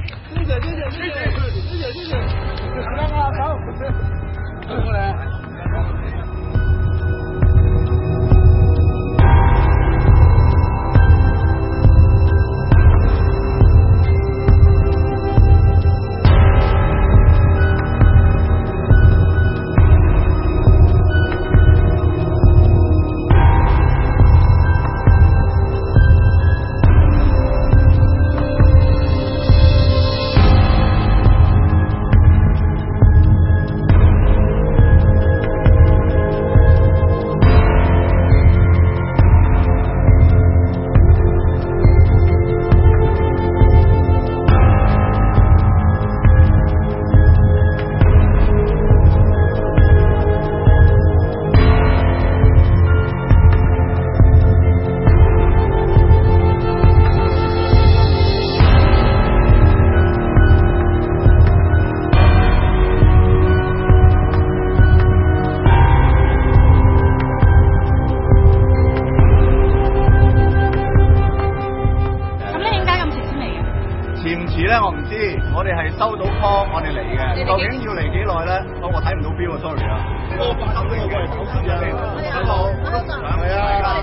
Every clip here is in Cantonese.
收到 call， 我哋嚟嘅，究竟要嚟幾耐咧？我睇唔到表啊 ，sorry 啊。我8點鐘過嚟搞事啊！好，係啊，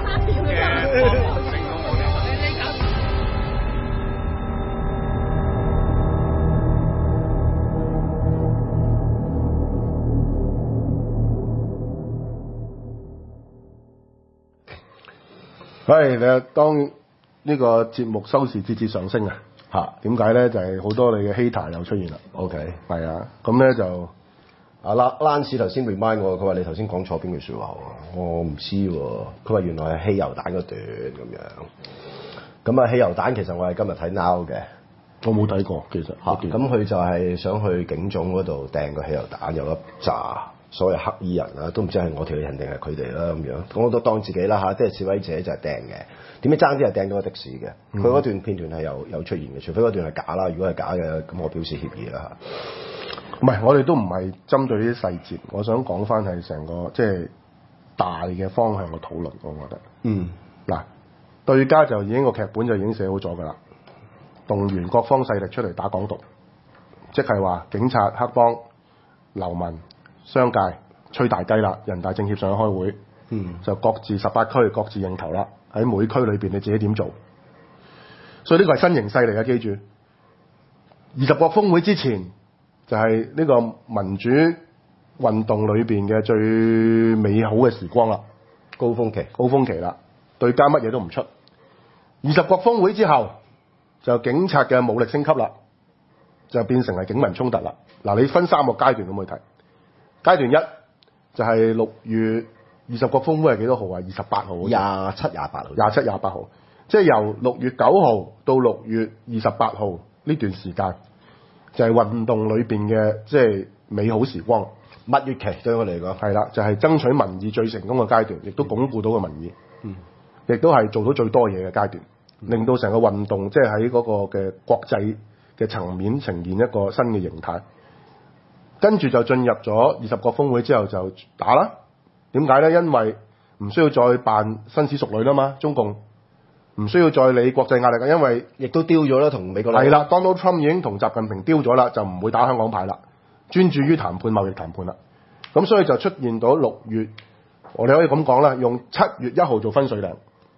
係你當呢個節目收視節節上升啊！點解咧？就係好多你嘅 hater 又出現啦。 OK， 係啊，咁咧就阿 Lance 頭先 remind 我，佢話你頭先講錯邊句説話喎？我唔知喎。佢話原來係汽油彈嗰段咁樣。咁啊，汽油彈其實我係今日睇 Now 嘅， 我冇睇過其實。 咁佢就係想去警總嗰度掟個汽油彈，有粒炸所謂黑衣人啦，都唔知係我條人定係佢哋啦咁樣。咁我都當自己啦嚇，即係示威者就係掟嘅。點解爭啲係掟咗個的士嘅？佢嗰段片段係有出現嘅，除非嗰段係假啦。如果係假嘅，咁我表示歉意啦。 唔係，我哋都唔係針對呢啲細節，我想講翻係成個即係大嘅方向嘅討論，我覺得。嗱，對家就已經個劇本就已經寫好咗㗎啦，動員各方勢力出嚟打港獨，即係話警察、黑幫、流民、商界吹大雞啦，人大政協上去開會，就各自18區各自認頭啦。喺每區裏邊你自己點做？所以呢個係新形勢嚟嘅，記住。20國峰會之前就係呢個民主運動裏邊嘅最美好嘅時光啦，高峰期啦，對家乜嘢都唔出。20國峰會之後就警察嘅武力升級啦，就變成係警民衝突啦。嗱，你分3個階段咁去睇。階段1就係6月。20國峰會係幾多號啊？28號。 27、28號。 27、28號，即係由6月9號到6月28號呢段時間，就係運動裏邊嘅即係美好時光。 蜜月期對我嚟講係啦，就係爭取民意最成功嘅階段，亦都鞏固到個民意，亦都係做到最多嘢嘅階段，令到成個運動即係喺嗰個嘅國際嘅層面呈現一個新嘅形態。跟住就進入咗20國峰會之後就打啦。點解咧？因為唔需要再扮紳士淑女啦嘛，中共唔需要再理國際壓力，因為亦都丟咗啦，同美國係啦 ，Donald Trump 已經同習近平丟咗啦，就唔會打香港牌啦，專注於談判貿易談判啦。咁所以就出現到6月，我哋可以咁講啦，用7月1號做分水嶺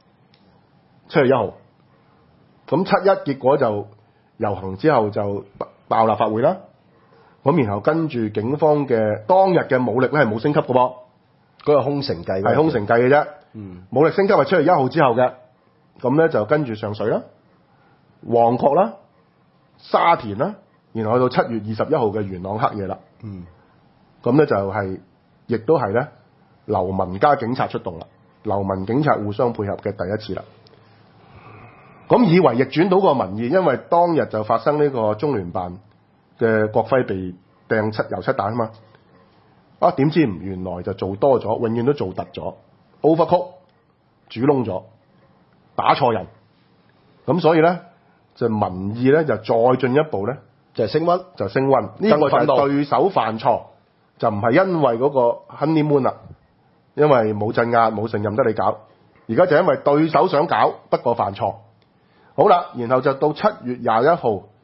，7月1號。咁7-1結果就遊行之後就爆立法會啦。咁然後跟住警方嘅當日嘅武力咧係冇升級嘅噃。 嗰個空城計係空城計嘅啫，武力升級係7月1號之後嘅，咁咧就跟住上水啦、旺角啦、沙田啦，然後去到7月21號嘅元朗黑夜啦，咁咧就係亦都係咧流民加警察出動啦，流民警察互相配合嘅第一次啦。咁以為逆轉到個民意，因為當日就發生呢個中聯辦嘅國徽被掟油漆彈啊嘛。點知原來就做多咗，永遠都做突咗 ，overcook 煮窿咗，打錯人，咁所以咧就民意咧就再進一步咧就升溫， 呢、個就係對手犯錯，就唔係因為嗰個 honeymoon 啦，因為冇鎮壓冇承任得你搞，而家就因為對手想搞，不過犯錯。好啦，然後就到7月21號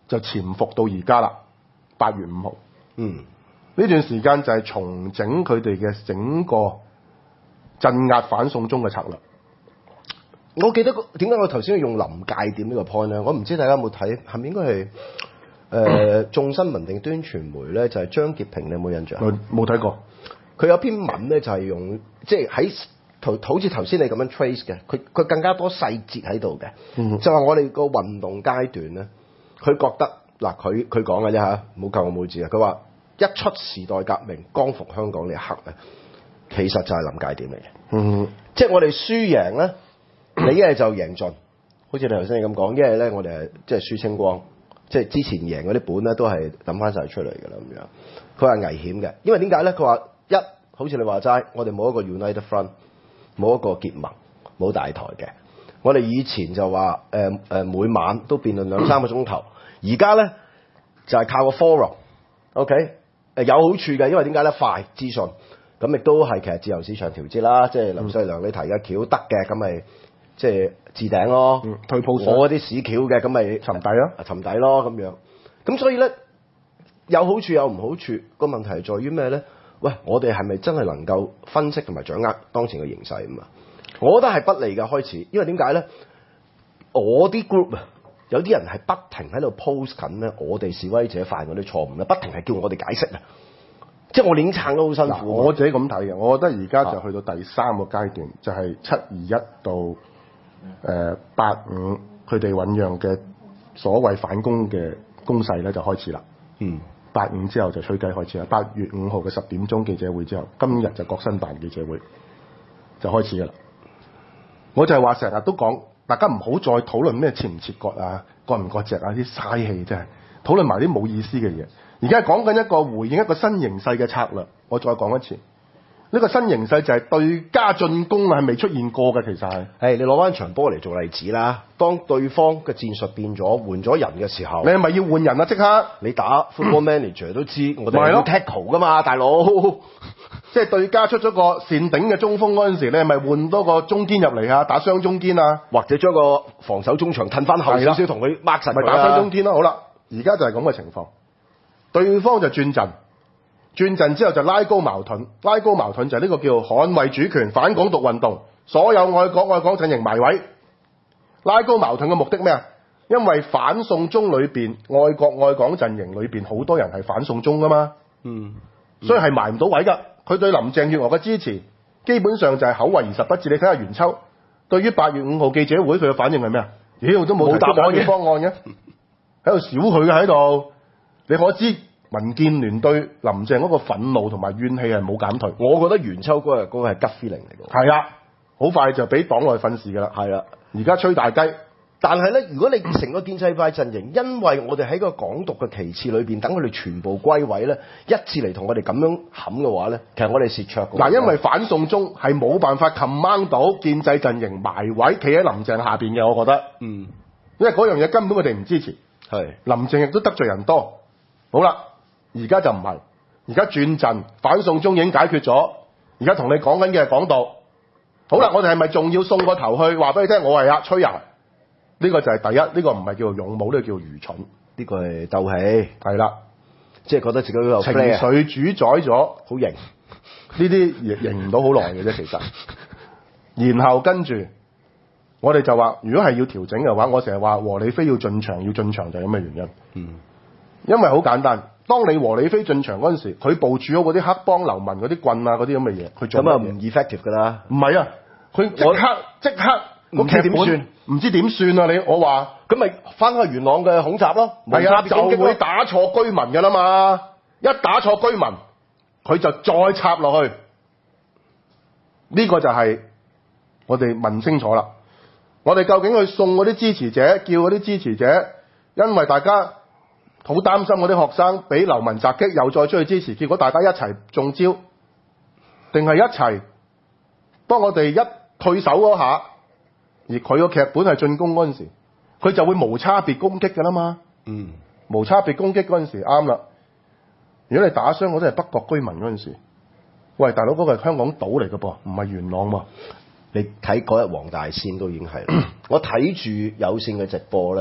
就潛伏到而家啦，8月5號。 嗯， 呢段時間就係重整佢哋嘅整個鎮壓反送中嘅策略。 我記得點解我頭先要用臨界點呢個 point 咧？我唔知大家有冇睇，係咪應該係眾新聞定端傳媒咧？就係張潔平，你有冇印象？ 冇睇過。 佢有篇文咧，就係用即係喺好似頭先你咁樣 trace 嘅，佢更加多細節喺度嘅。就話我哋個運動階段咧，佢覺得嗱，佢講嘅啫嚇，唔好救我冇字啊！佢話一出時代革命，光復香港呢一刻咧，其實就係臨界點嚟嘅。即係我哋輸贏咧。你一係就贏盡，好似你頭先你咁講，一係咧我哋係即係輸清光，即係之前贏嗰啲本咧都係抌翻晒出嚟㗎啦咁樣。佢話危險嘅，因為點解咧？佢話好似你話齋，我哋冇一個 United Front， 冇一個結盟，冇大台嘅。我哋以前就話每晚都辯論2-3個鐘頭，而家咧就係靠個 forum，OK，有好處嘅，因為點解咧？快資訊，咁亦都係其實自由市場調節啦，即係林世良你提嘅橋得嘅，咁咪。即係置頂咯， 退鋪我嗰啲屎橋嘅，咁咪沉底咯， 沉底咯咁樣。咁所以咧有好處有唔好處，個問題係在於咩咧？喂，我哋係咪真係能夠分析同埋掌握當前嘅形勢咁啊？我覺得係不利嘅開始，因為點解咧？我啲 group 啊，有啲人係不停喺度 post 緊咧，我哋示威者犯嗰啲錯誤咧，不停係叫我哋解釋啊！即係我哋已經撐得好辛苦。 我自己咁睇嘅，我覺得而家就去到第3個階段，就係721到。85佢哋醖釀嘅所謂反攻嘅攻勢咧就開始啦。85之後就吹雞開始啦。8月5號嘅10點鐘記者會之後，今日就國新辦記者會就開始㗎啦。我就係話成日都講，大家唔好再討論咩切唔切割啊、割唔割席啊啲嘥氣，真係討論埋啲冇意思嘅嘢。而家講緊一個回應一個新形勢嘅策略，我再講一次。呢個新形勢就係對家進攻係未出現過嘅，其實係。你攞翻場波嚟做例子啦。當對方嘅戰術變咗，換咗人嘅時候，你係咪要換人啊？即刻！你打 Football Manager 都知，我哋要 tackle 噶嘛，大佬。即係對家出咗個善頂嘅中鋒嗰陣時，你係咪換多個中堅入嚟啊？打雙中堅啊？或者將個防守中場褪翻後少少，同佢 mark 實佢啊？咪打雙中堅咯。好啦，而家就係咁嘅情況，對方就轉陣。轉陣之後就拉高矛盾，拉高矛盾就係呢個叫捍衛主權反港獨運動，所有愛國愛港陣營埋位。拉高矛盾嘅目的咩啊？因為反送中裏邊愛國愛港陣營裏邊好多人係反送中噶嘛，所以係埋唔到位噶。佢對林鄭月娥嘅支持基本上就係口惠而實不至。你睇下袁秋對於8月5號記者會佢嘅反應係咩啊？妖都冇答案嘅方案嘅，喺度少佢嘅喺度，你可知？民建聯對林鄭嗰個憤怒同埋怨氣係冇減退，我覺得袁秋嗰個係 gut feeling 嚟嘅。係啦，好快就俾黨內訓示㗎啦。係啦，而家吹大雞。但係咧，如果你成個建制派陣營，因為我哋喺個港獨嘅旗幟裏邊，等佢哋全部歸位咧，一致嚟同我哋咁樣冚嘅話咧，其實我哋蝕卓嘅。嗱，因為反送中係冇辦法 command 到建制陣營埋位，企喺林鄭下邊嘅，我覺得。因為嗰樣嘢根本佢哋唔支持。係。林鄭亦都得罪人多。好啦。而家就唔係，而家轉陣反送中已經解決咗，而家同你講緊嘅係港獨。好啦，我哋係咪仲要送個頭去話俾你聽？我係阿吹人，呢個就係第一，呢個唔係叫做勇武，呢個叫做愚蠢，呢個係鬥氣，係啦，即係覺得自己有情緒主宰咗，好型。呢啲型唔到好耐嘅啫，其實。然後跟住我哋就話，如果係要調整嘅話，我成日話和理非要進場，就係咁嘅原因。因為好簡單。當你和理非進場嗰陣時，佢部署咗嗰啲黑幫流民嗰啲棍啊嗰啲咁嘅嘢，佢做咁啊唔 effective 㗎啦。唔係啊，佢即刻個劇點算？唔知點算啊！我話咁咪翻去元朗嘅恐襲咯。係啊，就會打錯居民㗎啦嘛！一打錯居民，佢就再插落去。呢個就係我哋問清楚啦。我哋究竟去送嗰啲支持者，叫嗰啲支持者，因為大家好擔心嗰啲學生俾流民襲擊，又再出去支持，結果大家一齊中招，定係一齊當我哋一退守嗰下，而佢個劇本係進攻嗰陣時，佢就會無差別攻擊㗎啦嘛。無差別攻擊嗰陣時啱啦。如果你打傷嗰啲係北角居民嗰陣時，喂大佬嗰個係香港島嚟㗎噃，唔係元朗喎。你睇嗰日黃大仙都已經係，我睇住有線嘅直播咧。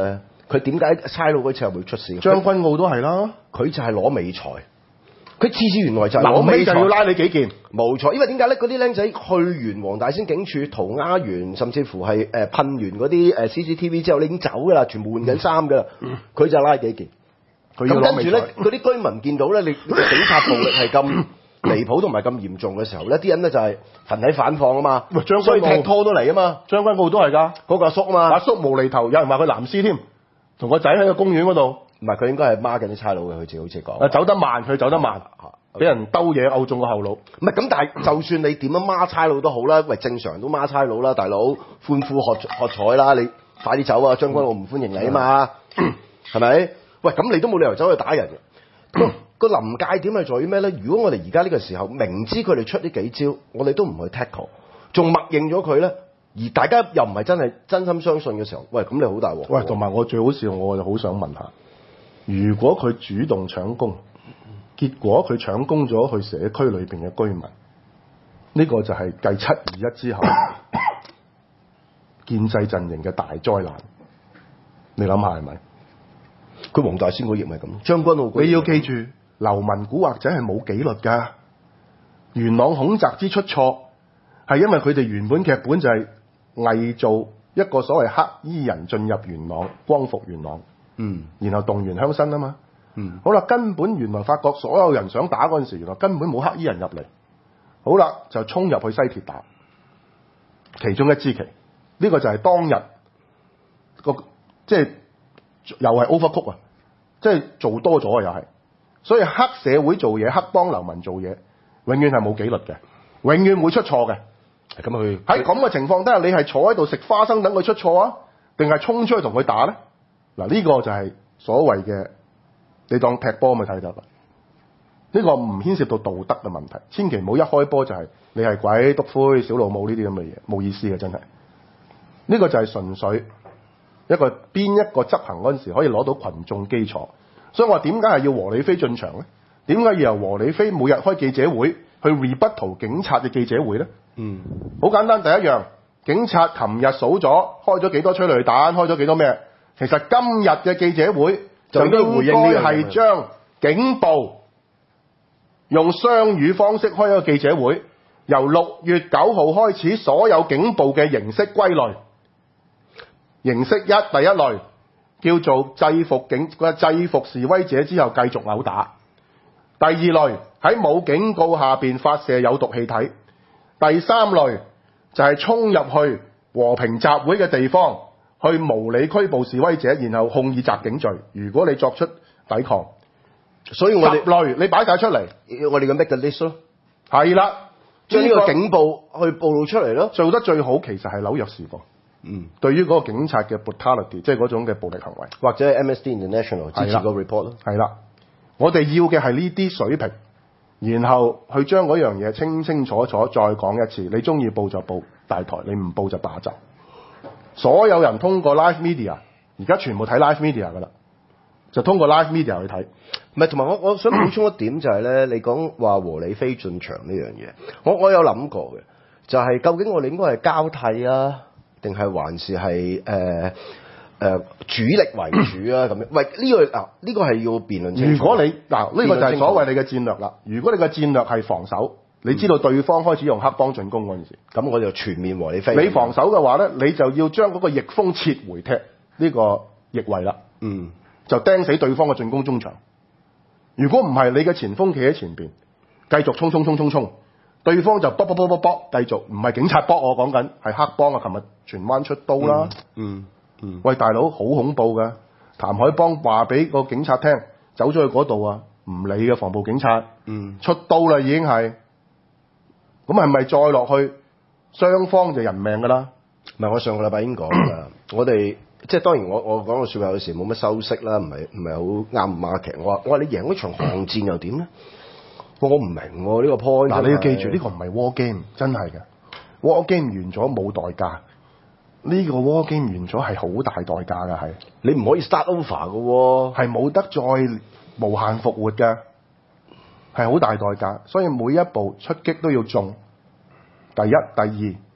佢點解差佬嗰次係會出事？ 將軍澳都係啦， 佢就係攞美財。佢次次原來就係攞美財， 就要拉你幾件。 冇錯，因為點解咧？嗰啲僆仔去完黃大仙警署塗鴉完，甚至乎係噴完嗰啲CCTV 之後，你已經走㗎啦，全部換緊衫㗎啦。佢就拉幾件。咁跟住咧，嗰啲居民見到咧，你警察暴力係咁離譜同埋咁嚴重嘅時候咧，啲人咧就係群體反抗啊嘛。所以踢拖都嚟啊嘛。 將軍澳都係㗎， 嗰個阿叔啊嘛。 阿叔無厘頭，有人話佢藍絲添，同個仔喺個公園嗰度。 唔係，佢應該係孖緊啲差佬嘅，佢自己好似講。 走得慢，佢走得慢，俾人兜嘢勾中個後腦。 唔係咁，但係就算你點樣孖差佬都好啦，喂，正常都孖差佬啦，大佬歡呼喝彩啦，你快啲走啊！將軍澳唔歡迎你啊嘛，係咪？喂，咁你都冇理由走去打人嘅。個臨界點係在於咩咧？如果我哋而家呢個時候明知佢哋出呢幾招，我哋都唔去 tackle，仲默認咗佢咧，而大家又唔係真係真心相信嘅時候，喂，咁你好大鑊。 喂，同埋我最好笑，我就好想問下，如果佢主動搶攻，結果佢搶攻咗去社區裏邊嘅居民，呢個就係繼721之後建制陣營嘅大災難。你諗下係咪？ 佢黃大仙嗰役咪咁，將軍澳你要記住，流民古惑仔係冇紀律㗎。元朗恐襲之出錯係因為佢哋原本劇本就係偽造一個所謂黑衣人進入元朗，光復元朗，然後動員鄉紳啊嘛。好啦，根本原來發覺所有人想打嗰陣時，原來根本冇黑衣人入嚟。好啦，就衝入去西鐵打，其中一支旗，呢個就係當日個即係又係 overcook 啊，即係做多咗啊又係。所以黑社會做嘢，黑幫流民做嘢，永遠係冇紀律嘅，永遠會出錯嘅。 咁佢喺咁嘅情況底下，你係坐喺度食花生等佢出錯啊，定係衝出去同佢打咧？嗱，呢個就係所謂嘅。你當踢波咪睇得啦？呢個唔牽涉到道德嘅問題，千祈唔好一開波就係你係鬼篤灰小老母呢啲咁嘅嘢，冇意思嘅真係。呢個就係純粹一個邊一個執行嗰陣時可以攞到群眾基礎。所以我話點解係要和理非進場咧？點解要由和理非每日開記者會去 rebuttal 警察嘅記者會咧？好簡單，第一樣，警察琴日數咗開咗幾多催淚彈，開咗幾多咩？其實今日嘅記者會就應該係將警暴用雙語方式開一個記者會，由6月9號開始，所有警暴嘅形式歸類。形式一，第一類叫做制服示威者之後繼續毆打；第二類喺冇警告下邊發射有毒氣體；第三類就係衝入去和平集會嘅地方，去無理拘捕示威者，然後控以襲警罪。如果你作出抵抗，所以我哋10類你擺晒出嚟， 我哋嘅 make the list 咯， 係啦， 將呢個警暴去暴露出嚟咯。 做得最好其實係紐約時報，對於嗰個警察嘅 brutality， 即係嗰種嘅暴力行為， 或者 Amnesty International 支持個 report 咯。 係啦，我哋要嘅係呢啲水平，然後去將嗰樣嘢清清楚楚再講一次。你中意報就報大台，你唔報就打雜。所有人通過 live media， 而家全部睇 live media 噶啦，就通過 live media 去睇。 唔係，同埋我想補充一點就係咧，你講話和理非進場呢樣嘢，我有諗過嘅，就係究竟我哋應該係交替啊，定係還是係主力為主啊？咁樣，喂，呢個係要辯論清楚。 如果你呢個就係所謂你嘅戰略啦。如果你嘅戰略係防守，你知道對方開始用黑幫進攻嗰陣時， 咁我就全面和理非。 你防守嘅話咧，你就要將嗰個逆風撤回踢呢個逆位啦。就釘死對方嘅進攻中場。如果唔係，你嘅前鋒企喺前邊，繼續衝，對方就搏，繼續唔係警察搏，我講緊係黑幫啊！琴日荃灣出刀啦。喂，大佬好恐怖㗎！譚海邦話俾個警察聽，走咗去嗰度啊，唔理嘅防暴警察，出刀啦已經係。咁係咪再落去，雙方就人命㗎啦？ 唔係，我上個禮拜已經講啦，我哋即係當然我講個説話有時冇乜修飾啦，唔係好啱 market。我話你贏嗰場巷戰又點咧？我唔明喎呢個 point。 嗱，你要記住呢個唔係 war game，真係嘅。war game 完咗冇代價，呢個 war game 完咗係好大代價㗎，係你唔可以 start over 㗎喎， 係冇得再無限復活㗎，係好大代價。所以每一步出擊都要中。第一、第二，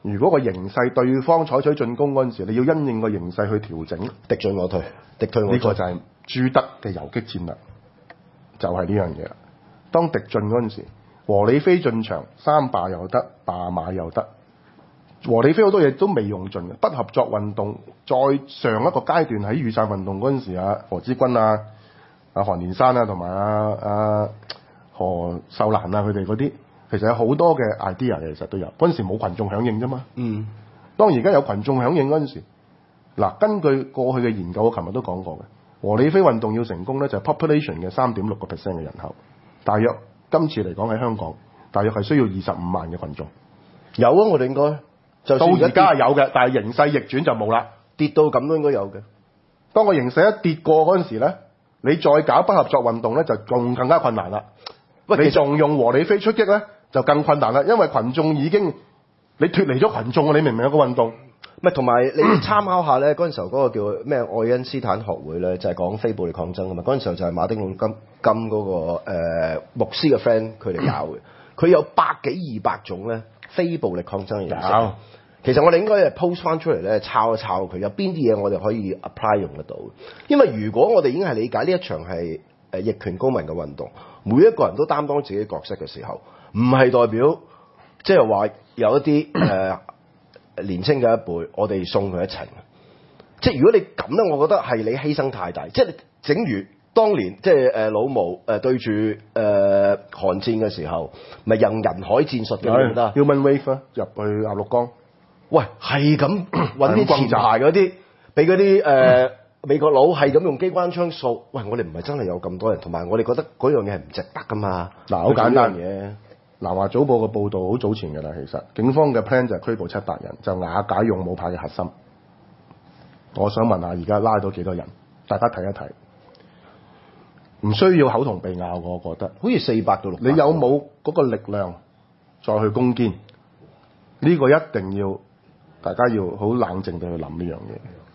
如果個形勢對方採取進攻嗰陣時，你要因應個形勢去調整， 敵進我退，敵退我退。 呢個就係朱德嘅游擊戰略，就係呢樣嘢啦。當敵進嗰陣時，和理非進場，三罷又得，罷馬又得。和理非好多嘢都未用盡嘅，不合作運動再上一個階段喺雨傘運動嗰陣時，何之君啊、韓連山啊同埋何秀蘭啊佢哋嗰啲，其實有好多嘅 idea 嘅，其實都有。嗰陣時冇群眾響應啫嘛。當而家有群眾響應嗰陣時，嗱，根據過去嘅研究，我琴日都講過嘅，和理非運動要成功咧，就係 population 嘅 3.6% 嘅人口，大約今次嚟講喺香港，大約係需要25萬嘅群眾。 有啊，我哋應該。就到而家有嘅，但係形勢逆轉就冇啦， 跌到咁都應該有嘅。 當個形勢一跌過嗰陣時咧，你再搞不合作運動咧，就仲更加困難啦。你仲用和理非出擊咧，就更困難啦，因為群眾已經你脫離咗群眾啊！你明唔明有個運動？ 唔係，同埋你參考下咧，嗰陣時候嗰個叫咩愛因斯坦學會咧，就係講非暴力抗爭啊嘛。嗰陣時候就係馬丁路德金嗰個牧師嘅 friend 佢哋搞嘅，佢有100幾200種咧非暴力抗爭嘅形式。其實我哋應該係 post 翻出嚟咧，抄一抄佢有邊啲嘢我哋可以 apply 用得到。因為如果我哋已經係理解呢一場係逆權公民嘅運動，每一個人都擔當自己角色嘅時候，唔係代表即係話有一啲年青嘅一輩，我哋送佢一程。即係如果你咁咧，我覺得係你犧牲太大。即係正如當年即係老毛對住韓戰嘅時候，咪用人海戰術嘅得 Human Wave 入去鴨綠江。 喂，係咁揾啲前排嗰啲，俾嗰啲美國佬係咁用機關槍掃。喂，我哋唔係真係有咁多人，同埋我哋覺得嗰樣嘢係唔值得噶嘛。 嗱，好簡單嘅。南華早報嘅報導好早前嘅啦，其實警方嘅 plan 就係拘捕700人，就瓦解勇武派嘅核心。我想問下，而家拉到幾多人？大家睇一睇。唔需要口同鼻拗，我覺得。 好似400到600。 你有冇嗰個力量再去攻堅？呢個一定要。大家要好冷靜地去諗呢樣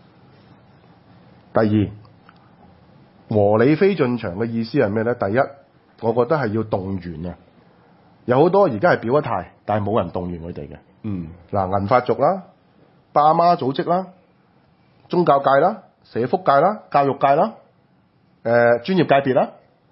嘢。第二，和理非進場嘅意思係咩咧？第一，我覺得係要動員啊。有好多而家係表咗態，但係冇人動員佢哋嘅。嗱，銀髮族啦、爸媽組織啦、宗教界啦、社福界啦、教育界啦、專業界別啦、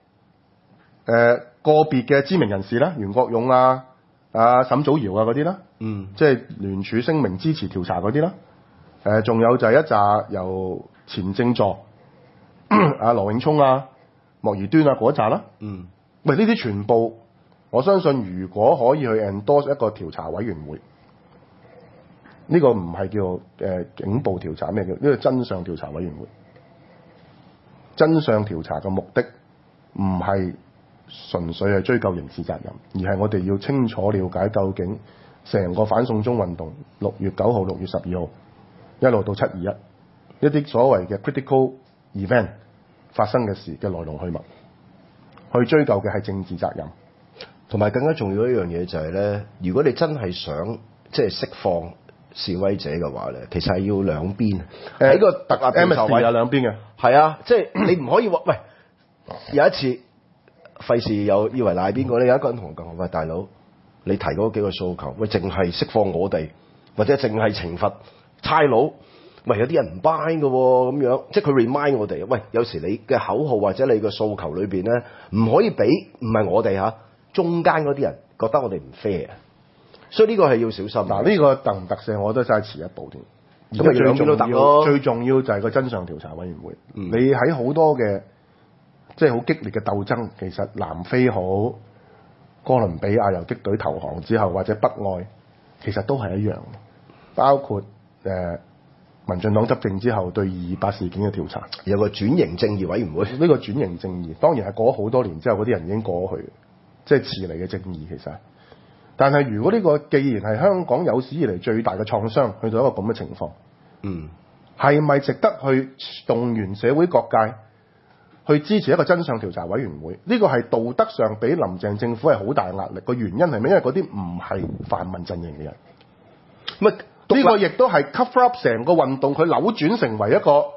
個別嘅知名人士啦，袁國勇啊、沈祖堯啊嗰啲啦。即係聯署聲明支持調查嗰啲啦，仲有就係一紮由前政助羅永聰啊、莫宜端啊嗰一紮啦。喂，呢啲全部我相信，如果可以去 endorse 一個調查委員會，呢個唔係叫警暴調查，咩叫呢個真相調查委員會？真相調查嘅目的唔係純粹係追究刑事責任，而係我哋要清楚了解究竟成個反送中運動6月9號、6月12號一路到721一啲所謂嘅 critical event 發生嘅事嘅來龍去脈，去追究嘅係政治責任， 同埋更加重要一樣嘢就係咧，如果你真係想即係釋放示威者嘅話咧，其實係要兩邊喺個特立調查委有兩邊嘅， 係啊，即係你唔可以話喂，有一次費事又以為賴邊個咧，有一個人同我講，喂，大佬。你提嗰幾個訴求，喂，淨係釋放我哋，或者淨係懲罰差佬，喂，有啲人唔 buy 嘅喎，咁樣，即係佢 remind 我哋，喂，有時你嘅口號或者你嘅訴求裏邊咧，唔可以俾唔係我哋嚇中間嗰啲人覺得我哋唔 fair，所以呢個係要小心。 嗱，呢個特唔特赦，我覺得真係遲一步添。 咁兩邊都得咯。 最重要就係個真相調查委員會。你喺好多嘅即係好激烈嘅鬥爭，其實南非好。哥倫比亞游擊隊投降之後，或者北愛，其實都係一樣，包括民進黨執政之後對228事件嘅調查， 有個轉型正義委員會。 呢個轉型正義當然係過咗好多年之後，嗰啲人已經過去，即係遲嚟嘅正義其實。但係如果呢個既然係香港有史以嚟最大嘅創傷，去到一個咁嘅情況，係咪值得去動員社會各界？去支持一個真相調查委員會，呢個係道德上俾林鄭政府係好大壓力。個原因係咩？因為嗰啲唔係泛民陣營嘅人。呢個亦都係 cover up 成個運動，佢扭轉成為一個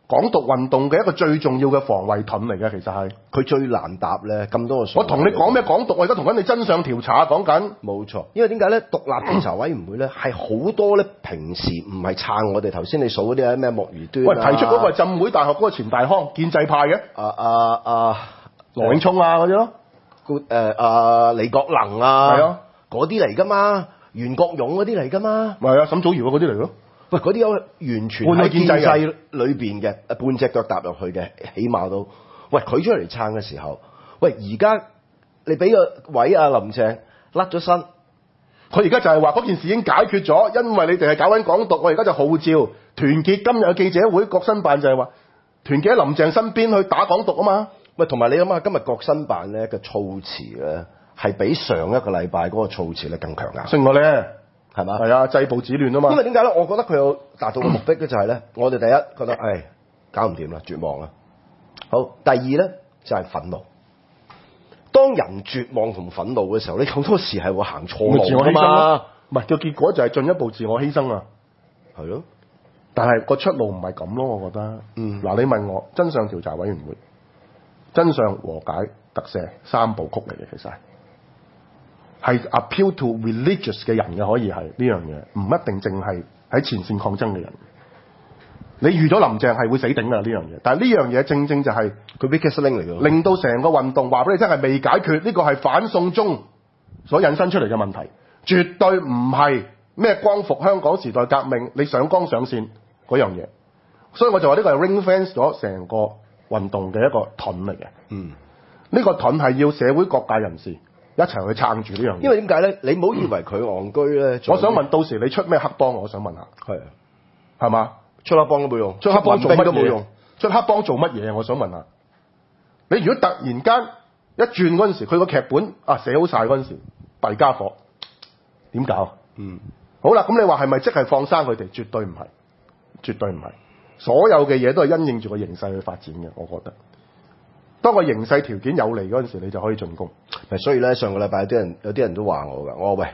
港獨運動嘅一個最重要嘅防衛盾嚟嘅，其實係佢最難答咧咁多個。 我同你講咩港獨，我而家同緊你真相調查講緊。 冇錯，因為點解咧？獨立調查委員會咧係好多咧，平時唔係撐我哋頭先你數嗰啲咩莫宜端喂，提出嗰個係浸會大學嗰個錢大康建制派嘅，羅永聰啊嗰啲咯， 李國能啊， 係啊， 嗰啲嚟噶嘛，袁國勇嗰啲嚟噶嘛， 係啊，沈祖堯嗰啲嚟咯。 喂，嗰啲有完全喺建制裏邊嘅，半隻腳踏入去嘅，起碼都，喂佢出嚟撐嘅時候，喂而家你俾個位啊林鄭甩咗身， 佢而家就係話嗰件事已經解決咗，因為你哋係搞緊港獨，我而家就號召團結今日嘅記者會，國新辦就係話團結喺林鄭身邊去打港獨啊嘛。 喂，同埋你諗下今日國新辦咧嘅措辭咧，係比上一個禮拜嗰個措辭咧更強硬， 勝過咧。 係嘛？ 係啊，制暴止亂啊嘛。 因為點解咧？我覺得佢有達到嘅目的咧，就係咧，我哋第一覺得，搞唔掂啦，絕望啦。好，第二咧就係憤怒。當人絕望同憤怒嘅時候，你好多時係會行錯路㗎嘛。 唔係個結果就係進一步自我犧牲啊。 係咯。 但係個出路唔係咁咯，我覺得。嗱，你問我真相調查委員會、真相和解特赦三部曲嚟嘅，其實係 appeal to religious 嘅人嘅，可以係呢樣嘢，唔一定淨係喺前線抗爭嘅人。你預咗林鄭係會死頂㗎呢樣嘢，但係呢樣嘢正正就係佢 weakest link 嚟嘅， 令到成個運動話俾你聽係未解決，呢個係反送中所引申出嚟嘅問題，絕對唔係咩光復香港時代革命你上綱上線嗰樣嘢。所以我就話呢個係 ring fence 咗成個運動嘅一個盾嚟嘅。呢個盾係要社會各界人士一齊去撐住呢樣嘢。 因為點解咧？你唔好以為佢戇居咧。 我想問，到時你出咩黑幫？我想問下。係嘛？ 出黑幫都冇用， 出黑幫做乜都冇用。 出黑幫做乜嘢？我想問下。你如果突然間一轉嗰陣時，佢個劇本寫好晒嗰陣時，弊家伙點搞？好啦，咁你話係咪即係放生佢哋？絕對唔係，絕對唔係。所有嘅嘢都係因應住個形勢去發展嘅，我覺得。當個形勢條件有利嗰陣時，你就可以進攻。 所以咧，上個禮拜有啲人都話我㗎，我話喂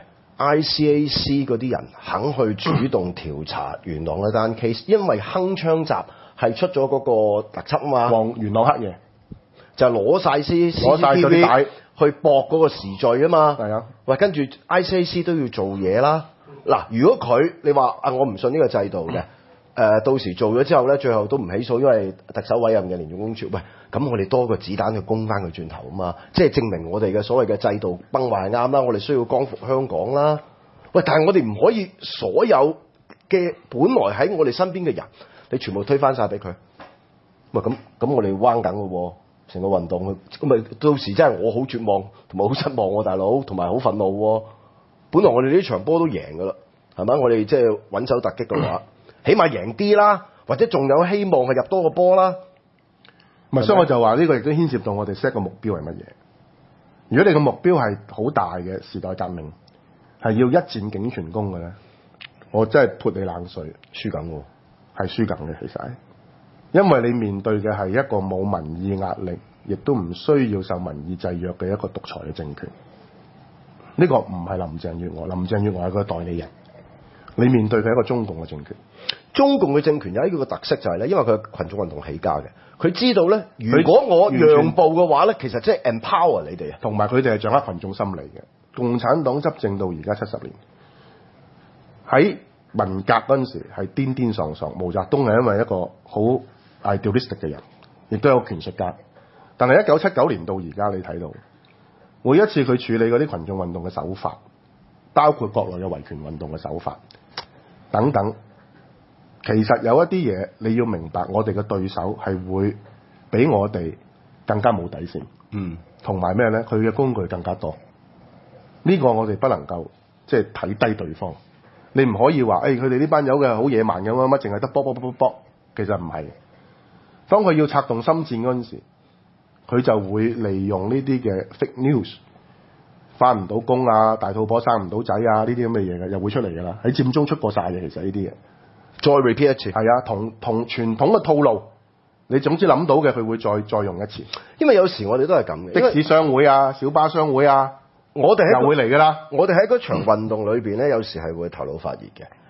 ICAC 嗰啲人肯去主動調查元朗嗰單 case，因為鏗鏘集係出咗嗰個特輯啊嘛， 元朗黑夜就攞晒嗰啲帶去駁嗰個時序啊嘛。係啊，喂，跟住 ICAC 都要做嘢啦。嗱，如果你話我唔信呢個制度嘅。到時做咗之後咧，最後都唔起訴，因為特首委任嘅廉政公署。喂，咁我哋多個子彈去攻翻佢轉頭啊嘛，即係證明我哋嘅所謂嘅制度崩壞係啱啦。我哋需要光復香港啦。喂，但係我哋唔可以所有嘅本來喺我哋身邊嘅人，你全部推翻晒俾佢。喂，咁我哋彎緊嘅喎，成個運動咁咪到時真係我好絕望同埋好失望喎，大佬，同埋好憤怒喎。本來我哋呢場波都贏㗎啦，係咪？我哋即係穩手突擊嘅話。起碼贏啲啦，或者仲有希望係入多個波啦。 所以我就話呢個亦都牽涉到我哋 set 個目標係乜嘢。如果你個目標係好大嘅時代革命，係要一戰竟全功嘅咧，我真係潑你冷水，輸緊喎，係輸緊嘅其實。因為你面對嘅係一個冇民意壓力，亦都唔需要受民意制約嘅一個獨裁嘅政權。呢個唔係林鄭月娥，林鄭月娥係個代理人。你面對嘅係一個中共嘅政權， 中共嘅政權有一個特色就係咧，因為佢係群眾運動起家嘅，佢知道咧，如果我讓步嘅話咧，其實即係 empower 你哋啊， 同埋佢哋係掌握群眾心理嘅。共產黨執政到而家70年，喺文革嗰陣時係顛顛喪喪，毛澤東係因為一個好 idealistic 嘅人，亦都有權術家。但係1979年到而家，你睇到每一次佢處理嗰啲群眾運動嘅手法，包括國內嘅維權運動嘅手法等等，其實有一啲嘢你要明白，我哋嘅對手係會比我哋更加冇底線，同埋咩咧？佢嘅工具更加多，呢個我哋不能夠即係睇低對方。你唔可以話佢哋呢班友嘅好野蠻咁乜，淨係得卜，其實唔係。當佢要策動心戰嗰陣時，佢就會利用呢啲嘅 fake news。返唔到工啊，大肚婆生唔到仔啊，呢啲咁嘅嘢嘅又會出嚟㗎啦。喺佔中出過晒嘅，其實呢啲嘢再 repeat 一次， 係啊，同傳統嘅套路，你總之諗到嘅佢會再用一次。 因為有時我哋都係咁嘅， 的士商會啊、小巴商會啊， 我哋又會嚟㗎啦。 我哋喺嗰場運動裏邊咧，有時係會頭腦發熱嘅。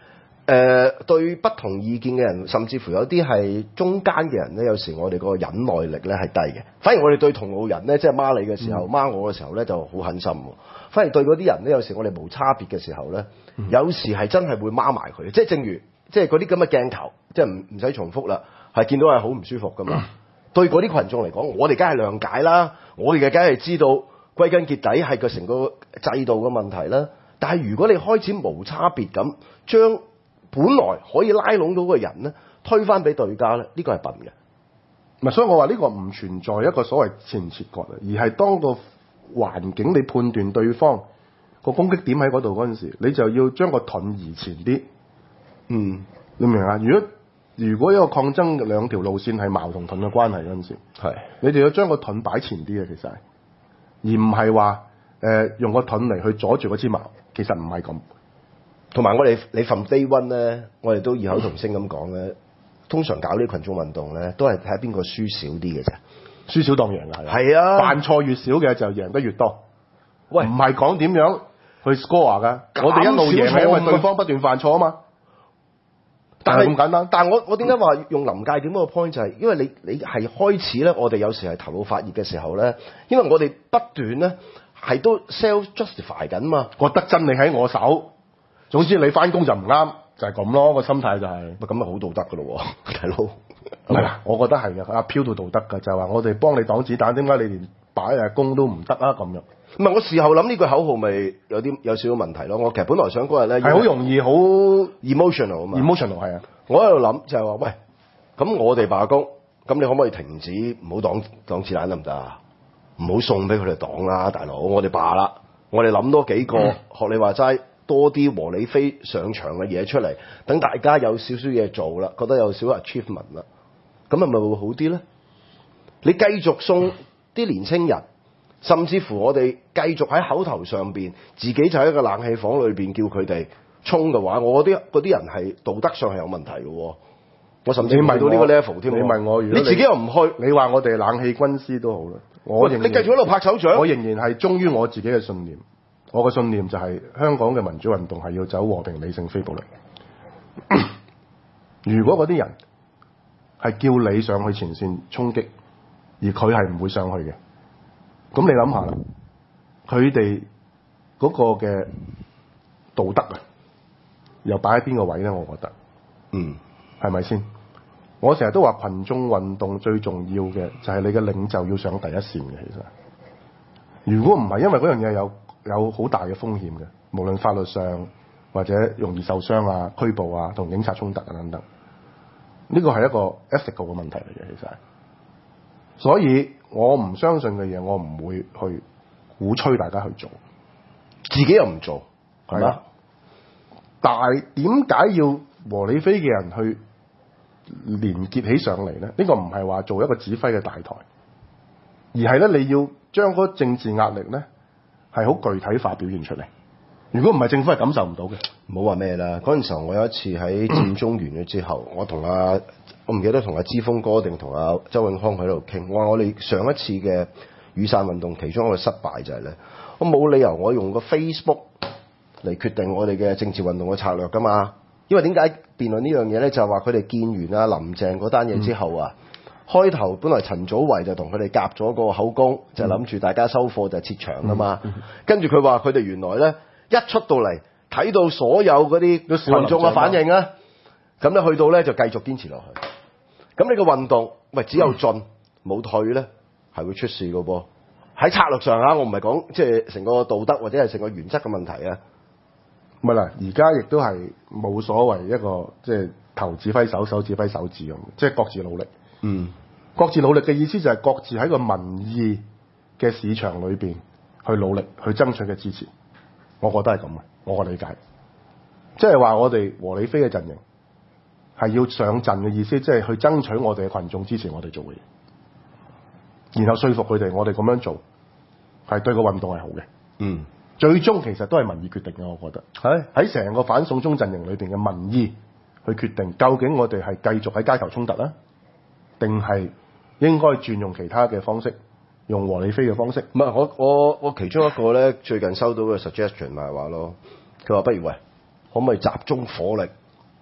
對不同意見嘅人，甚至乎有啲係中間嘅人咧，有時我哋個忍耐力咧係低嘅。反而我哋對同路人咧，即係孖你嘅時候，孖我嘅時候咧就好狠心。反而對嗰啲人咧，有時我哋無差別嘅時候咧，有時係真係會孖埋佢。即係正如即係嗰啲咁嘅鏡頭，即係唔使重複啦，係見到係好唔舒服噶嘛。對嗰啲群眾嚟講，我哋梗係諒解啦，我哋嘅梗係知道歸根結底係個成個制度嘅問題啦。但係如果你開始無差別咁將本來可以拉攏到嘅人咧，推返俾對家咧，呢個係笨嘅。 唔係，所以我話呢個唔存在一個所謂前切割，而係當個環境你判斷對方個攻擊點喺嗰度嗰陣時，你就要將個盾移前啲。你明唔明啊？如果一個抗爭兩條路線係矛同盾嘅關係嗰陣時，你哋要將個盾擺前啲嘅，其實係，而唔係話用個盾嚟去阻住嗰支矛，其實唔係咁。 同埋你 from day one 咧，我哋都異口同聲咁講咧，通常搞呢啲群眾運動咧，都係睇下邊個輸少啲嘅啫， 輸少當贏㗎， 係啊， 犯錯越少嘅就贏得越多。 喂， 唔係講點樣去 score 㗎，我哋一路贏係因為對方不斷犯錯啊嘛。但係咁簡單。 但係我點解話用臨界點嗰個 point 就係，因為你係開始咧，我哋有時係頭腦發熱嘅時候咧，因為我哋不斷咧係都 self justify 緊嘛， 覺得真理喺我手。總之你翻工就唔啱，就係咁咯，個心態就係。 咁咪好道德㗎咯喎，大佬。 唔係啦，我覺得係嘅，阿飄到道德㗎，就係話我哋幫你擋子彈，點解你連擺工都唔得啊？咁樣。 唔係，我事後諗呢句口號咪有少少問題咯。我其實本來想嗰日咧係好容易好 emotional 啊嘛。 emotional 係啊。 我喺度諗就係話，喂，咁我哋罷工，咁你可唔可以停止唔好擋子彈得唔得啊？唔好送俾佢哋擋啦，大佬，我哋罷啦，我哋諗多幾個，學你話齋。多啲和理非上場嘅嘢出嚟，等大家有少少嘢做啦，覺得有少少 achievement 啦，咁係咪會好啲咧？你繼續送啲年青人，甚至乎我哋繼續喺口頭上邊，自己就喺個冷氣房裏邊叫佢哋衝嘅話，我嗰啲人係道德上係有問題嘅喎。我甚至問到呢個 level 添。 你問我，如果你自己又唔去， 你話我哋冷氣軍師都好啦，我仍然你繼續喺度拍手掌， 我仍然係忠於我自己嘅信念。我嘅信念就係香港嘅民主運動係要走和平理性非暴力。如果嗰啲人係叫你上去前線衝擊，而佢係唔會上去嘅，咁你諗下啦，佢哋嗰個嘅道德啊，又擺喺邊個位咧？我覺得，係咪先？我成日都話群眾運動最重要嘅就係你嘅領袖要上第一線嘅。其實，如果唔係，因為嗰樣嘢有好大嘅風險嘅，無論法律上或者容易受傷啊、拘捕啊、同警察衝突啊等等，呢個係一個 ethical 嘅問題嚟嘅，其實。所以我唔相信嘅嘢，我唔會去鼓吹大家去做， 自己又唔做，係嘛？ 但係點解要和理非嘅人去連結起上嚟咧？呢個唔係話做一個指揮嘅大台，而係咧你要將嗰政治壓力咧，係好具體化表現出嚟。如果唔係，政府係感受唔到嘅。 唔好話咩啦，嗰陣時候我有一次喺佔中完咗之後，我唔記得同阿之鋒哥定同阿周永康喺度傾。我哋上一次嘅雨傘運動其中一個失敗就係咧，我冇理由我用個 Facebook 嚟決定我哋嘅政治運動嘅策略㗎嘛。因為點解辯論呢樣嘢咧？就係話佢哋見完阿林鄭嗰單嘢之後啊。開頭本來陳祖為就同佢哋夾咗個口供，就諗住大家收貨就撤場啊嘛。跟住佢話佢哋原來咧一出到嚟睇到所有嗰啲群眾嘅反應啊，咁咧去到咧就繼續堅持落去。咁呢個運動喂只有進冇退咧，係會出事㗎噃。喺策略上我唔係講即係成個道德或者係成個原則嘅問題啊。 唔係啦，而家亦都係冇所謂一個即係頭指揮手，手指揮手指咁，即係各自努力。各自努力嘅意思就係各自喺個民意嘅市場裏邊去努力去爭取嘅支持，我覺得係咁嘅，我嘅理解。即係話我哋和理非嘅陣營係要上陣嘅意思，即係去爭取我哋嘅群眾支持我哋做嘅嘢，然後說服佢哋我哋咁樣做係對個運動係好嘅。最終其實都係民意決定嘅，我覺得喺成個反送中陣營裏邊嘅民意去決定究竟我哋係繼續喺街頭衝突啦，定係應該轉用其他嘅方式，用和理非嘅方式。 唔係我其中一個咧，最近收到嘅 suggestion 咪係話咯，佢話不如喂，可唔可以集中火力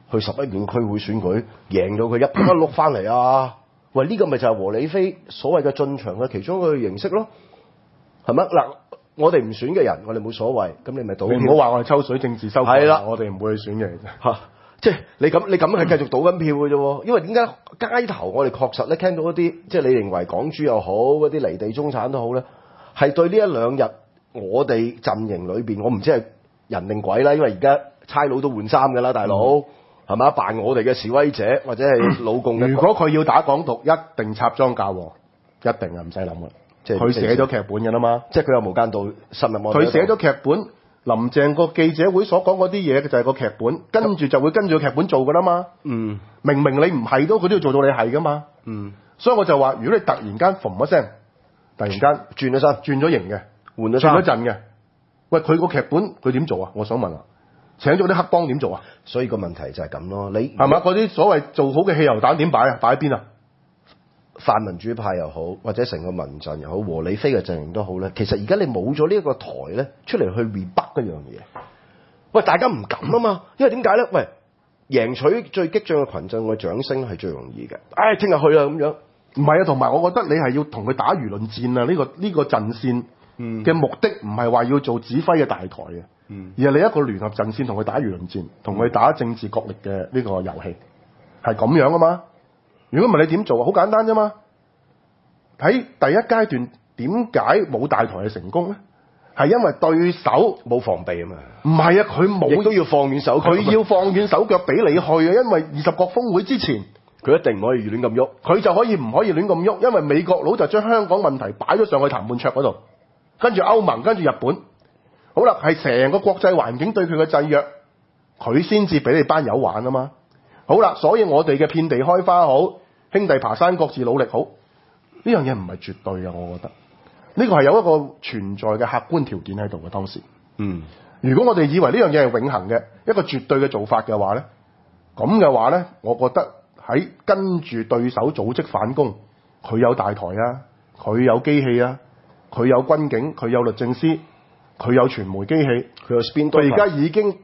去11縣區會選舉，贏到佢一筆一碌翻嚟啊！喂，呢個咪就係和理非所謂嘅進場嘅其中一個形式咯，係咪？嗱，我哋唔選嘅人，我哋冇所謂，咁你咪賭票。 你唔好話我哋抽水政治收割，係啦，我哋唔會去選嘅啫。 即係你咁係繼續賭緊票嘅啫，因為點解街頭我哋確實咧聽到一啲即係你認為港豬又好，嗰啲離地中產都好咧，係對呢一兩日我哋陣營裏邊，我唔知係人定鬼啦，因為而家差佬都換衫㗎啦，大佬係嘛？扮我哋嘅示威者或者係老共嘅。 如果佢要打港獨，一定插贓嫁禍，一定啊，唔使諗㗎。即係佢寫咗劇本㗎啦嘛， 即係佢有無間道深入佢寫咗劇本。林鄭個記者會所講嗰啲嘢就係個劇本，跟住就會跟住個劇本做㗎啦嘛。明明你唔係都，佢都要做到你係㗎嘛。所以我就話，如果你突然間嘣一聲，突然間轉咗身、轉咗型嘅、換咗陣嘅，喂，佢個劇本佢點做啊？我想問啊，請咗啲黑幫點做啊？ 所以個問題就係咁咯，你係嘛？嗰啲所謂做好嘅汽油彈點擺啊？擺喺邊啊？ 泛民主派又好，或者成個民陣又好，和理非嘅陣營都好咧。其實而家你冇咗呢一個台咧，出嚟去 rebut 一樣嘢。喂，大家唔敢啊嘛，因為點解咧？喂，贏取最激進嘅群眾嘅掌聲係最容易嘅。唉，聽日去啦咁樣。 唔係啊，同埋我覺得你係要同佢打輿論戰啊！呢個陣線嘅目的唔係話要做指揮嘅大台嘅，而係你一個聯合陣線同佢打輿論戰，同佢打政治角力嘅呢個遊戲係咁樣啊嘛。如果唔係你點做啊？好簡單啫嘛。喺第一階段點解冇大台係成功咧？係因為對手冇防備啊嘛。 唔係啊，佢冇都要放軟手腳。 佢要放軟手腳俾你去啊，因為20國峰會之前， 佢一定唔可以亂咁喐。 佢就唔可以亂咁喐，因為美國佬就將香港問題擺咗上去談判桌嗰度，跟住歐盟，跟住日本。好啦，係成個國際環境對佢嘅制約，佢先至俾你班友玩啊嘛。好啦，所以我哋嘅遍地開花好，兄弟爬山各自努力好，呢樣嘢唔係絕對嘅，我覺得呢個係有一個存在嘅客觀條件喺度嘅當時。如果我哋以為呢樣嘢係永恆嘅一個絕對嘅做法嘅話咧，咁嘅話咧，我覺得喺跟住對手組織反攻，佢有大台啊，佢有機器啊，佢有軍警，佢有律政司，佢有傳媒機器， 佢有 spin。 佢而家已經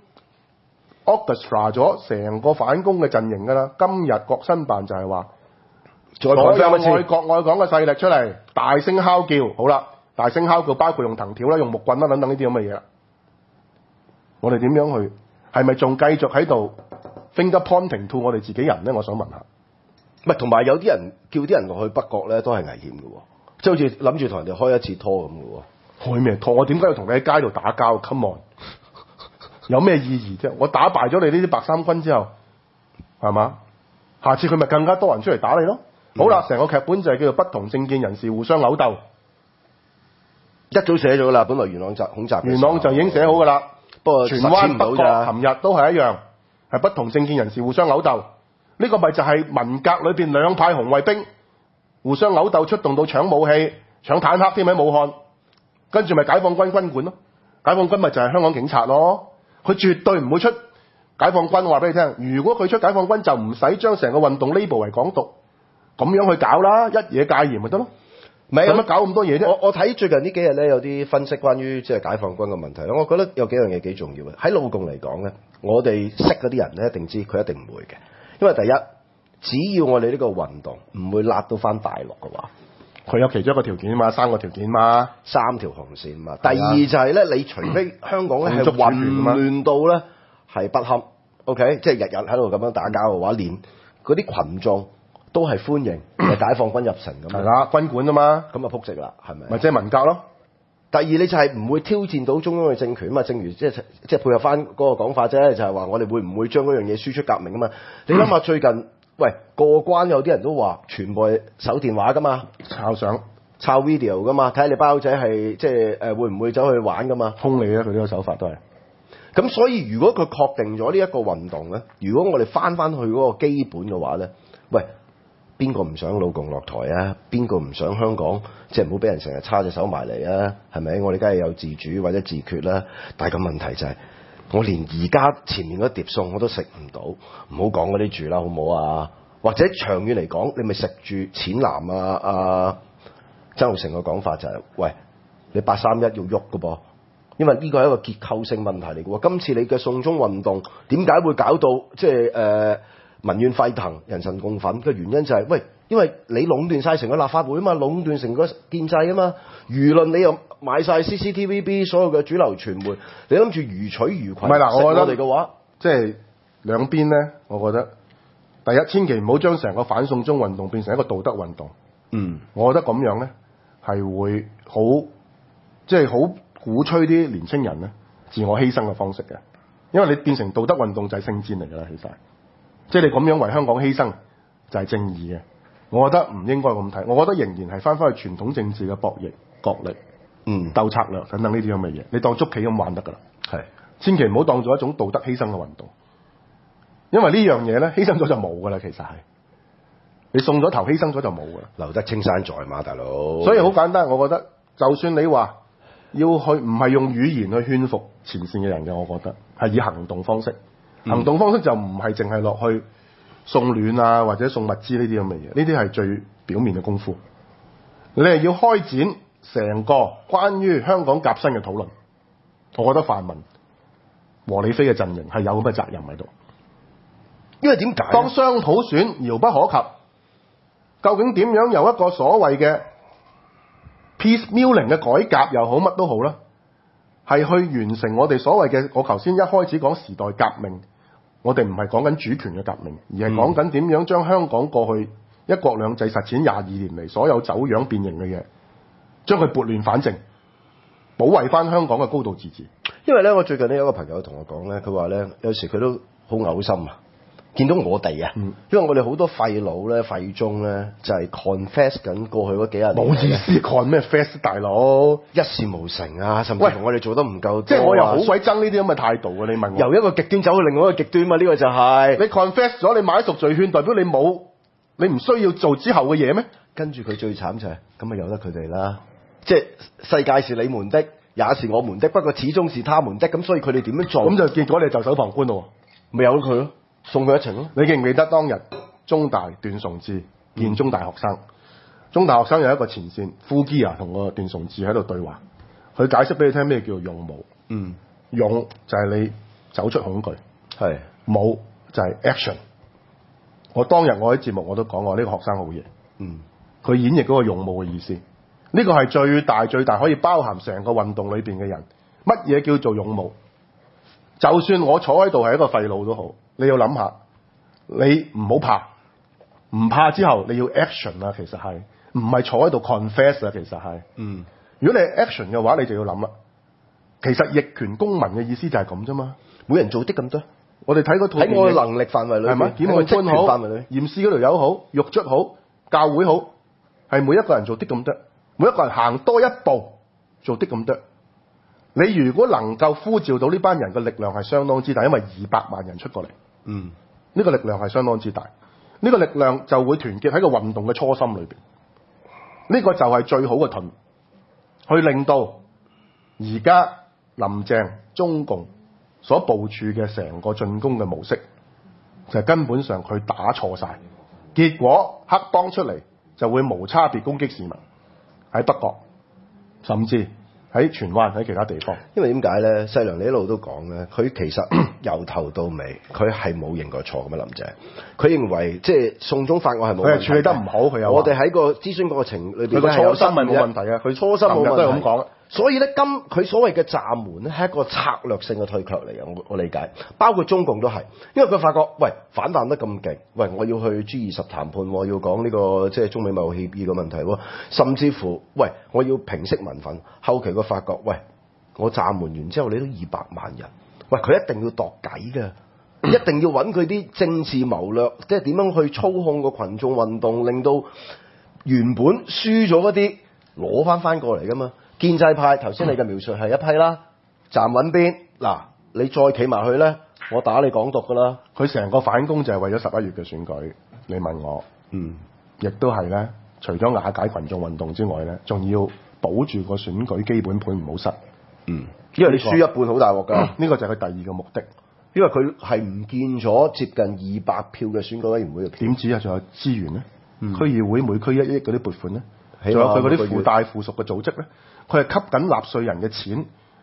orchestra 咗成個反攻嘅陣營㗎啦。今日國新辦就係話，所有愛國愛港嘅勢力出嚟，大聲敲叫。好啦，大聲敲叫包括用藤條啦、用木棍啦等等呢啲咁嘅嘢啦。我哋點樣去？係咪仲繼續喺度 finger pointing to 我哋自己人咧？我想問下。 唔係，同埋有啲人叫啲人落去北角咧，都係危險嘅喎，即係好似諗住同人哋開一次拖咁嘅喎。 開咩拖？我點解要同你喺街度打交 ？Come on， 有咩意義啫？我打敗咗你呢啲白衫軍之後，係嘛？下次佢咪更加多人出嚟打你咯？好啦，成個劇本就係叫做不同政見人士互相毆鬥， 一早寫咗啦。本來元朗恐襲， 元朗就已經寫好㗎啦。 不過荃灣北角琴日都係一樣，係不同政見人士互相毆鬥。呢個咪就係文革裏邊兩派紅衛兵互相毆鬥，出動到搶武器、搶坦克添喺武漢，跟住咪解放軍軍管咯。解放軍咪就係香港警察咯。佢絕對唔會出解放軍。我話俾你聽，如果佢出解放軍，就唔使將成個運動 label 為港獨，咁樣去搞啦，一嘢戒嚴咪得咯。使乜搞咁多嘢啫？ 我睇最近呢幾日咧，有啲分析關於即係解放軍嘅問題咧，我覺得有幾樣嘢幾重要嘅。喺老共嚟講咧，我哋識嗰啲人咧一定知，佢一定唔會嘅。因為第一，只要我哋呢個運動唔會辣到翻大陸嘅話， 佢有其中一個條件嘛，3個條件嘛 ，3條紅線嘛。第二就係咧，你除非香港咧係混亂到咧係不堪 ，OK， 即係日日喺度咁樣打交嘅話，連嗰啲群眾都係歡迎解放軍入城咁。 係啦，軍管啊嘛， 咁啊撲直啦，係咪？ 咪即係文革咯。 第二，你就係唔會挑戰到中央嘅政權啊嘛，正如即係配合翻嗰個講法啫，就係話我哋會唔會將嗰樣嘢輸出革命啊嘛？你諗下最近，喂過關有啲人都話全部係手電話噶嘛， 抄相、 抄 video 噶嘛，睇下你包仔係即係會唔會走去玩噶嘛？ 通你啊！佢呢個手法都係。 咁所以如果佢確定咗呢一個運動咧，如果我哋翻去嗰個基本嘅話咧，喂。邊個唔想老共落台啊？邊個唔想香港即係唔好俾人成日叉隻手埋嚟啊？係咪？我哋梗係有自主或者自決啦。但係個問題就係，我連而家前面嗰碟餸我都食唔到，唔好講嗰啲住啦，好唔好啊？或者長遠嚟講，你咪食住淺藍啊？曾鈺成嘅講法就係，喂，你831要喐㗎噃， 因為呢個係一個結構性問題嚟嘅喎。今次你嘅送中運動點解會搞到即係民怨沸騰、人神共憤嘅原因就係、喂，因為你壟斷晒成個立法會啊嘛，壟斷成個建制啊嘛，輿論你又買晒 CCTVB 所有嘅主流傳媒，你諗住如取如攜。 唔係啦，我覺得我哋嘅話， 即係兩邊咧，我覺得第一千祈唔好將成個反送中運動變成一個道德運動。我覺得咁樣咧係會好即係好鼓吹啲年青人咧自我犧牲嘅方式嘅，因為你變成道德運動就係聖戰嚟㗎啦，其實即係你咁樣為香港犧牲就係正義嘅。我覺得唔應該咁睇，我覺得仍然係翻去傳統政治嘅博弈、角力、鬥策略等等呢啲咁嘅嘢，你當捉棋咁玩得㗎啦。係，千祈唔好當做一種道德犧牲嘅運動，因為呢樣嘢咧犧牲咗就冇㗎啦，其實係你送咗頭犧牲咗就冇㗎啦， 留得青山在嘛，大佬。 所以好簡單，我覺得就算你話要去唔係用語言去勸服前線嘅人嘅，我覺得係以行動方式。行動方式就唔係淨係落去送暖啊，或者送物資呢啲咁嘅嘢，呢啲係最表面嘅功夫。你係要開展成個關於香港革新嘅討論，我覺得泛民和理非嘅陣營係有咁嘅責任喺度。 因為點解？ 當雙普選遙不可及，究竟點樣由一個所謂嘅 piecemealing 嘅改革又好，乜都好啦，係去完成我哋所謂嘅，我頭先一開始講時代革命，我哋唔係講緊主權嘅革命，而係講緊點樣將香港過去一國兩制實踐22年嚟所有走樣變形嘅嘢，將佢撥亂反正，保衛翻香港嘅高度自治。 因為咧，我最近咧有個朋友同我講咧，佢話咧有時佢都好嘔心啊，見到我哋啊，因為我哋好多廢佬咧、廢中咧就係 confess 緊過去嗰幾廿年。 冇意思 con 咩 fess 大佬， 一事無成啊，甚至同我哋做得唔夠多啊， 即係我又好鬼憎呢啲咁嘅態度啊！你問我， 由一個極端走去另外一個極端嘛，呢個就係你 confess 咗，你買贖罪券，代表你冇，你唔需要做之後嘅嘢咩？ 跟住佢最慘就係咁咪由得佢哋啦，即係世界是你們的，也是我們的，不過始終是他們的，咁所以佢哋點樣做？ 咁就結果你袖手旁觀咯， 咪由佢咯，送佢一程咯。 你記唔記得當日中大段崇智見中大學生？中大學生有一個前線副機啊，同個段崇智喺度對話，佢解釋俾你聽咩叫勇武。勇就係你走出恐懼，係武就係 action。我當日我喺節目我都講過呢個學生好嘢。佢演繹嗰個勇武嘅意思，呢個係最大可以包含成個運動裏邊嘅人。乜嘢叫做勇武？就算我坐喺度係一個廢佬都好，你要諗下，你唔好怕，唔怕之後你要 action 啊，其實係唔係坐喺度 confess 啊，其實係。如果你係 action 嘅話，你就要諗啦。其實逆權公民嘅意思就係咁啫嘛，每人做啲咁多。我哋睇嗰套喺我嘅能力範圍裏面，係咪？檢控官好，驗屍嗰條友好，獄卒好，教會好，係每一個人做啲咁多，每一個人行多一步做啲咁多。你如果能夠呼召到呢班人嘅力量係相當之大，因為200萬人出過嚟，呢個力量係相當之大，呢個力量就會團結喺個運動嘅初心裏邊。呢個就係最好嘅盾，去令到而家林鄭中共所部署嘅成個進攻嘅模式，就係根本上佢打錯晒，結果黑幫出嚟就會無差別攻擊市民，喺北角，甚至喺荃灣，喺其他地方。因為點解咧？細良你一路都講咧，佢其實由頭到尾佢係冇認過錯嘅嘛，林鄭。佢認為即係送中法案係冇問題，佢係處理得唔好，佢有。我哋喺個諮詢過程裏邊，佢個初心係冇問題啊，佢初心冇問題，都係咁講。所以咧，佢所謂嘅暫緩咧係一個策略性嘅退卻嚟嘅，我理解。包括中共都係，因為佢發覺，喂，反彈得咁勁，喂，我要去 G20 談判，要講呢個即係中美貿易協議嘅問題喎，甚至乎，喂，我要平息民憤。後期佢發覺，喂，我暫緩完之後，你都200萬人，喂，佢一定要度計嘅。一定要揾佢啲政治謀略，即係點樣去操控個群眾運動，令到原本輸咗嗰啲攞翻過嚟噶嘛。建制派頭先你嘅描述係一批啦，站穩邊嗱，你再企埋去咧，我打你港獨噶啦。佢成個反攻就係為咗11月嘅選舉，你問我，亦都係咧，除咗瓦解群眾運動之外咧，仲要保住個選舉基本盤唔好失。因為你輸一半好大鑊㗎，呢個就係佢第二個目的。因為佢係唔見咗接近200票嘅選舉委員會嘅票，點止啊？仲有資源咧，區議會每區1億嗰啲撥款咧，仲有佢嗰啲附帶附屬嘅組織咧，佢係吸緊納稅人嘅錢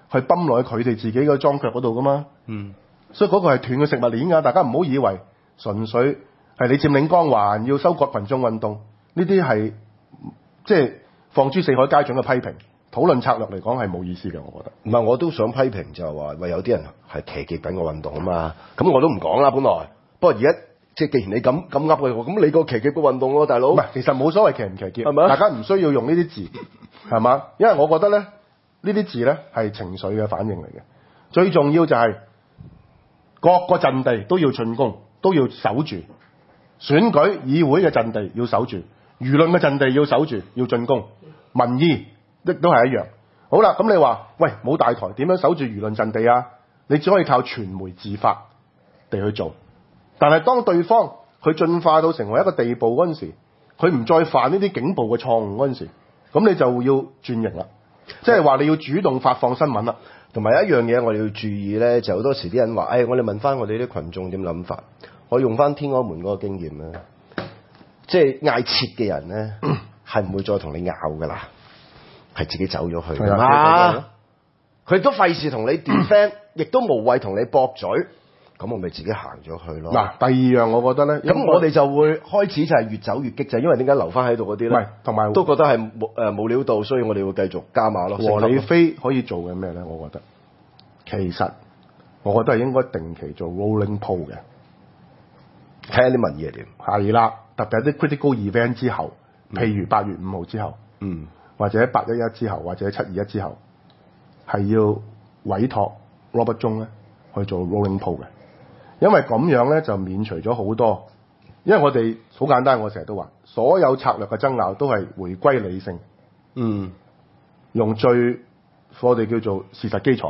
去泵落去佢哋自己嘅裝腳嗰度噶嘛。所以嗰個係斷嘅食物鏈㗎，大家唔好以為純粹係你佔領光環要收割群眾運動，呢啲係即係放諸四海皆準嘅批評。討論策略嚟講係冇意思嘅，我覺得。 唔係，我都想批評就係話，喂，有啲人係騎劫緊個運動啊嘛。咁我都唔講啦，本來。不過而家即係既然你咁噏嘅，咁你個騎劫個運動喎，大佬。 唔係，其實冇所謂騎唔騎劫， 係咪？ 大家唔需要用呢啲字，係嘛？因為我覺得咧，呢啲字咧係情緒嘅反應嚟嘅。最重要就係各個陣地都要進攻，都要守住。選舉議會嘅陣地要守住，輿論嘅陣地要守住，要進攻。民意亦都係一樣。好啦，咁你話喂，冇大台點樣守住輿論陣地啊？你只可以靠傳媒自發地去做。但係當對方佢進化到成為一個地步嗰陣時，佢唔再犯呢啲警暴嘅錯誤嗰陣時，咁你就要轉型啦。即係話你要主動發放新聞啦。 同埋一樣嘢我哋要注意咧，就好多時啲人話，我哋問翻我哋啲群眾點諗法。我用翻天安門嗰個經驗咧，即係嗌撤嘅人咧，係唔會再同你拗㗎啦，係自己走咗去。 係啊， 佢都費事同你 defend，亦都無謂同你駁嘴，咁我咪自己行咗去咯。 嗱，第二樣我覺得咧， 咁我哋就會開始就係越走越激進，因為點解留翻喺度嗰啲咧？ 唔係，同埋都覺得係冇料到，所以我哋會繼續加碼咯。 和理非可以做嘅咩咧？我覺得其實我覺得係應該定期做 rolling poll 嘅。 睇下啲民意係點， 係啦，特別係啲 critical event 之後，譬如8月5號之後，或者811之後，或者721之後，係要委託 Robert 中咧去做 rolling poll 嘅，因為咁樣咧就免除咗好多，因為我哋好簡單，我成日都話，所有策略嘅爭拗都係回歸理性，用最我哋叫做事實基礎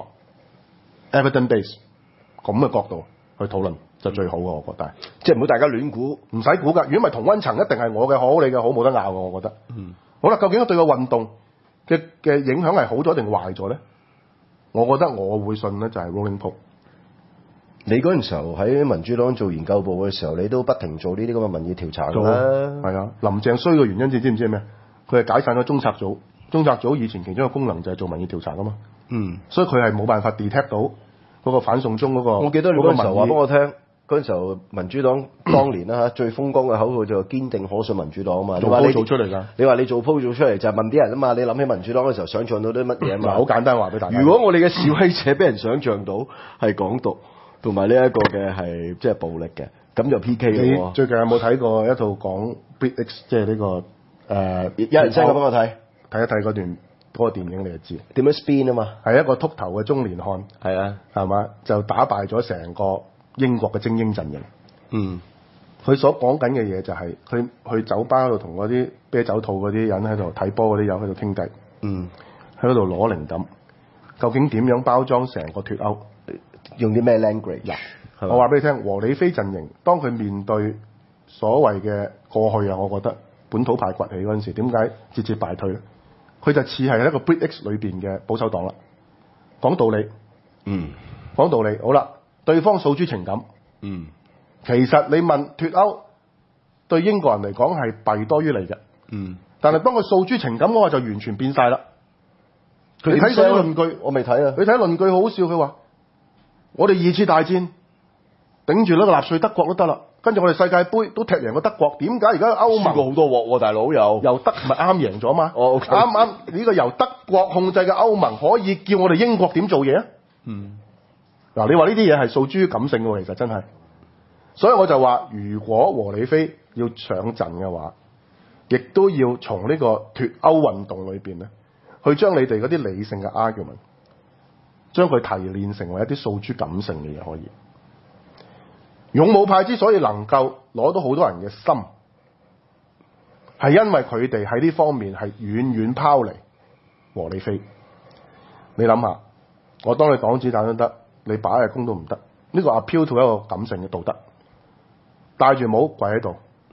evidence base 咁嘅角度去討論。就最好嘅，我覺得， 即係唔好大家亂估， 唔使估㗎。如果唔係同溫層，一定係我嘅好，你嘅好，冇得拗嘅，我覺得。好啦，究竟對個運動嘅影響係好咗定壞咗咧？我覺得我會信咧，就係 rolling poll。 你嗰陣時候喺民主黨做研究部嘅時候，你都不停做呢啲咁嘅民意調查㗎啦。 係啊，林鄭衰嘅原因知唔知係咩？佢係解散咗中策組，中策組以前其中一個功能就係做民意調查㗎嘛。所以佢係冇辦法 detect 到嗰個反送中嗰個。 我記得你嗰陣時候話俾我聽。嗰陣時候，民主黨當年啦最風光嘅口號就堅定可信民主黨啊嘛。 做鋪做出嚟㗎。 你話你做鋪做出嚟就係問啲人啊嘛。你諗起民主黨嘅時候，想像到啲乜嘢啊嘛？ 好簡單話俾大家。 如果我哋嘅示威者俾人想像到係港獨同埋呢一個嘅係即係暴力嘅，咁就 PK 嘅喎。 你最近有冇睇過一套講 BritX 即係呢個有人 send 過俾我睇一睇嗰段嗰個電影，你就知點樣 spin 啊嘛。 係一個禿頭嘅中年漢， 係啊， 係嘛？就打敗咗成個英國嘅精英陣營。佢所講緊嘅嘢就係佢去酒吧度同嗰啲啤酒肚嗰啲人喺度睇波嗰啲友喺度傾偈。喺嗰度攞靈感，究竟點樣包裝成個脫歐？ 用啲咩 language？ 我話俾你聽，和理非陣營當佢面對所謂嘅過去啊，我覺得本土派崛起嗰陣時，點解節節敗退咧？佢就似係一個 BritX 裏邊嘅保守黨啦。講道理，講道理，好啦，對方訴諸情感，其實你問脫歐對英國人嚟講係弊多於利嘅，但係當佢訴諸情感嘅話就完全變晒啦。你睇嗰啲論據， 我未睇啊。 你睇論據好好笑，佢話我哋2次大戰頂住呢個納粹德國都得啦，跟住我哋世界盃都踢贏過德國，點解而家歐盟輸過好多鑊喎，大佬由德咪啱贏咗嘛？ 哦， 啱呢個由德國控制嘅歐盟可以叫我哋英國點做嘢啊？嗱，你話呢啲嘢係訴諸感性嘅，其實真係。所以我就話，如果和理非要上陣嘅話，亦都要從呢個脫歐運動裏邊咧，去將你哋嗰啲理性嘅 argument，將佢提煉成為一啲訴諸感性嘅嘢可以。勇武派之所以能夠攞到好多人嘅心，係因為佢哋喺呢方面係遠遠拋離和理非。你諗下，我當你擋子彈都得，你擺日工都唔得。呢個 appeal to 一個感性嘅道德，戴住帽跪喺度，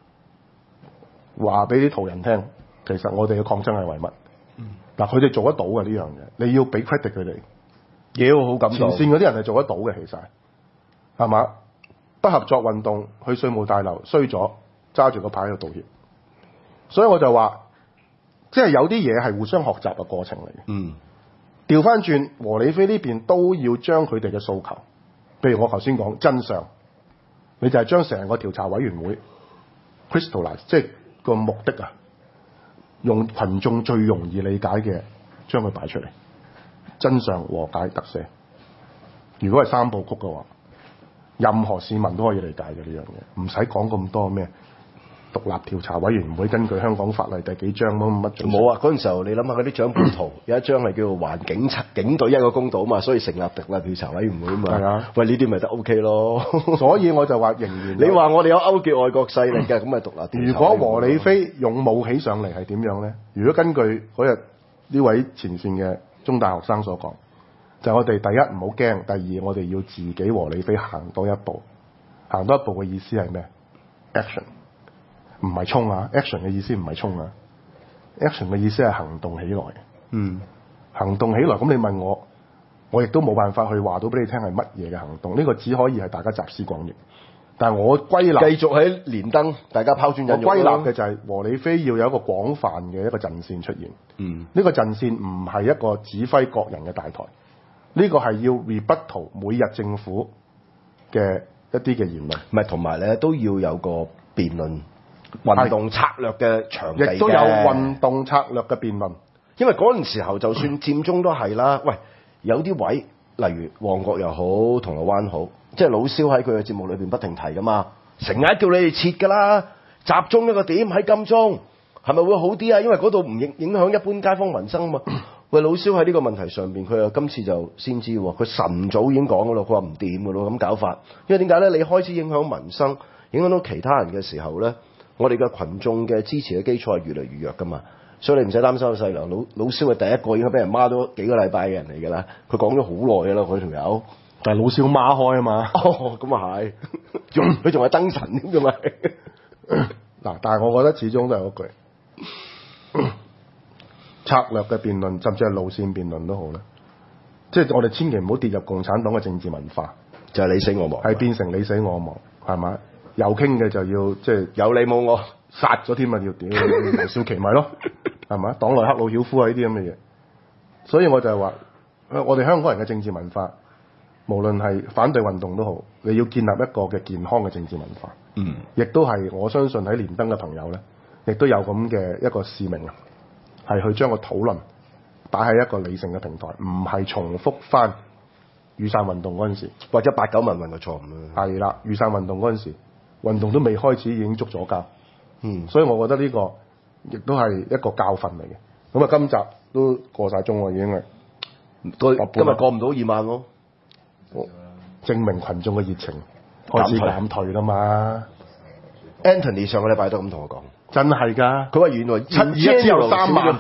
話俾啲途人聽，其實我哋嘅抗爭係為乜？嗱，佢哋做得到嘅呢樣嘢，你要俾 credit 佢哋， 嘢好感動。 前線嗰啲人係做得到嘅，其實係嘛？不合作運動去稅務大樓衰咗，揸住個牌喺度道歉。所以我就話，即係有啲嘢係互相學習嘅過程嚟嘅。 調翻轉和理非呢邊都要將佢哋嘅訴求，譬如我頭先講真相，你就係將成個調查委員會 crystallize， 即係個目的啊，用群眾最容易理解嘅將佢擺出嚟，真相和解特赦。如果係三部曲嘅話，任何市民都可以理解嘅呢樣嘢，唔使講咁多咩獨立調查委員會根據香港法例第幾章乜冇啊！嗰陣時候你諗下嗰啲獎本圖有一章係叫做還警隊一個公道啊嘛，所以成立獨立調查委員會啊嘛。係啊，喂呢啲咪得 OK 咯。 所以我就話仍然你話我哋有勾結外國勢力嘅，咁咪獨立調查委員會。 如果和理非勇武起上嚟係點樣咧？如果根據嗰日呢位前線嘅中大學生所講，就係我哋第一唔好驚，第二我哋要自己和理非行多一步。行多一步嘅意思係咩 ？action 唔係衝啊 ！action 嘅意思唔係衝啊 ！action 嘅意思係行動起來。行動起來。咁你問我亦都冇辦法去話到俾你聽係乜嘢嘅行動。呢個只可以係大家集思廣益。但係我歸納繼續喺連登，大家拋磚引玉。 我歸納嘅就係和理非要有一個廣泛嘅一個陣線出現。呢個陣線唔係一個指揮各人嘅大台。呢個係要 rebuttal 每日政府嘅一啲嘅言論， 唔係同埋咧都要有個辯論運動策略嘅場地嘅， 亦都有運動策略嘅辯論。 因為嗰陣時候就算佔中都係啦，喂有啲位例如旺角又好，銅鑼灣好，即係老蕭喺佢嘅節目裏邊不停提噶嘛，成日叫你哋撤㗎啦，集中一個點喺金鐘，係咪會好啲啊？因為嗰度唔影響一般街坊民生啊嘛。喂，老蕭喺呢個問題上邊，佢又今次就先知喎，佢晨早已經講㗎咯，佢話唔掂㗎咯，咁搞法。因為點解咧？你開始影響民生，影響到其他人嘅時候咧，我哋嘅群眾嘅支持嘅基礎係越嚟越弱㗎嘛。所以你唔使擔心細良，老蕭係第一個應該俾人孖咗幾個禮拜嘅人嚟㗎啦。佢講咗好耐㗎啦，佢條友。 但係老蕭孖開啊嘛。 哦，咁啊係，佢仲係燈神添㗎嘛。 嗱，但係我覺得始終都係嗰句。策略嘅辯論，甚至係路線辯論都好啦。即係我哋千祈唔好跌入共產黨嘅政治文化， 就係你死我亡， 係變成你死我亡，係咪？有傾嘅就要即係有你冇我， 殺咗添啊！要屌劉少奇咪咯，係咪？黨內克魯曉夫啊呢啲咁嘅嘢。所以我就係話，我哋香港人嘅政治文化，無論係反對運動都好，你要建立一個嘅健康嘅政治文化。亦都係我相信喺連登嘅朋友咧，亦都有咁嘅一個使命啊。係去將個討論擺喺一個理性嘅平台，唔係重複翻雨傘運動嗰陣時， 或者89民運嘅錯誤啦。 係啦，雨傘運動嗰陣時，運動都未開始已經捉咗交。所以我覺得呢個亦都係一個教訓嚟嘅。咁啊，今集都過晒鐘喎，已經係。 今日過唔到2萬咯， 證明群眾嘅熱情開始減退啦嘛。 Anthony 上個禮拜都咁同我講。 真係㗎， 佢話原來 721之後3萬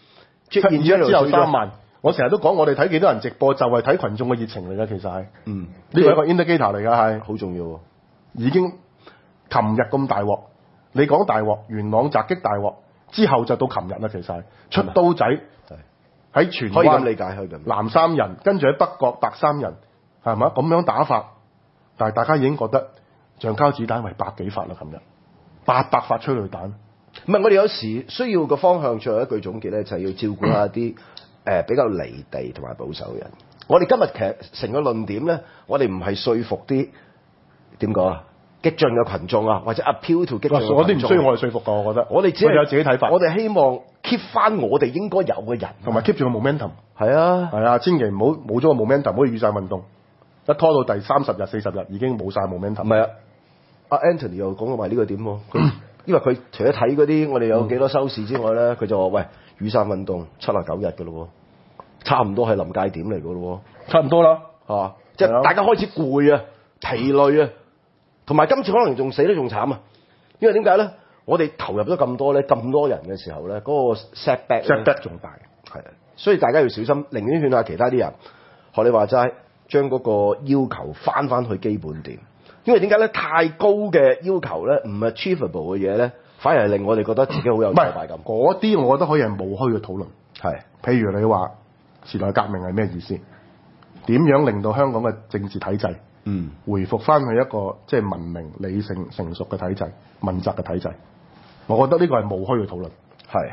，721之後3萬。我成日都講，我哋睇幾多人直播就係睇群眾嘅熱情嚟㗎，其實係。呢個係一個 indicator 嚟㗎，係好重要喎。 已經琴日咁大鑊，你講大鑊，元朗襲擊大鑊之後就到琴日啦，其實係出刀仔喺荃灣， 可以咁理解，可以咁。 南3人，跟住喺北角白3人，係咪咁樣打法？但係大家已經覺得橡膠子彈為100幾發啦，琴日800發催淚彈。 唔係，我哋有時需要個方向，最後一句總結咧，就係要照顧下啲比較離地同埋保守人。我哋今日其實成個論點咧，我哋唔係說服啲點講啊激進嘅群眾啊，或者 appeal to 激進嘅群眾。 我啲唔需要我哋說服㗎，我覺得。我哋只係有自己睇法。 我哋希望 keep 翻我哋應該有嘅人， 同埋 keep 住個 momentum。 係啊， 係啊，千祈唔好冇咗個 momentum，唔好雨傘運動一拖到第30日、40日已經冇晒 momentum。 唔係啊，阿 Anthony 又講過埋呢個點喎。因為佢除咗睇嗰啲我哋有幾多收視之外咧，佢就話：喂，雨傘運動79日㗎咯喎，差唔多係臨界點嚟㗎咯喎， 差唔多啦， 係嘛？即係大家開始攰啊、疲累啊，同埋今次可能仲死得仲慘啊！因為點解咧？我哋投入咗咁多咧，咁多人嘅時候咧，嗰個 setback 仲大， 係啊，所以大家要小心，寧願勸下其他啲人，學你話齋，將嗰個要求翻去基本點。因為點解咧？太高嘅要求咧，唔係 achievable 嘅嘢咧，反而係令我哋覺得自己好有挫敗感。 嗰啲我覺得可以係無虛嘅討論。 係， 譬如你話時代革命係咩意思？點樣令到香港嘅政治體制回復翻去一個即係文明、理性、成熟嘅體制、問責嘅體制？我覺得呢個係無虛嘅討論。 係，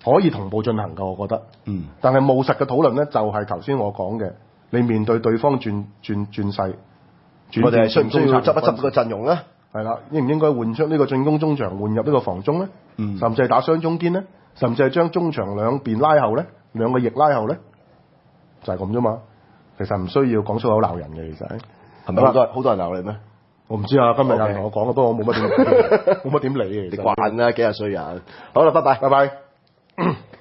可以同步進行㗎，我覺得。但係務實嘅討論咧，就係頭先我講嘅，你面對對方轉勢， 我哋係需唔需要執一執個陣容咧？ 係啦，應唔應該換出呢個進攻中場，換入呢個防中咧？甚至係打雙中堅咧？甚至係將中場兩邊拉後咧，兩個翼拉後咧，就係咁啫嘛。其實唔需要講粗口鬧人嘅，其實係咪好多人鬧你咩？ 我唔知啊，今日有人同我講嘅，不過我冇乜點理嘅。 你慣啦，幾廿歲人。好啦，拜拜， 拜拜。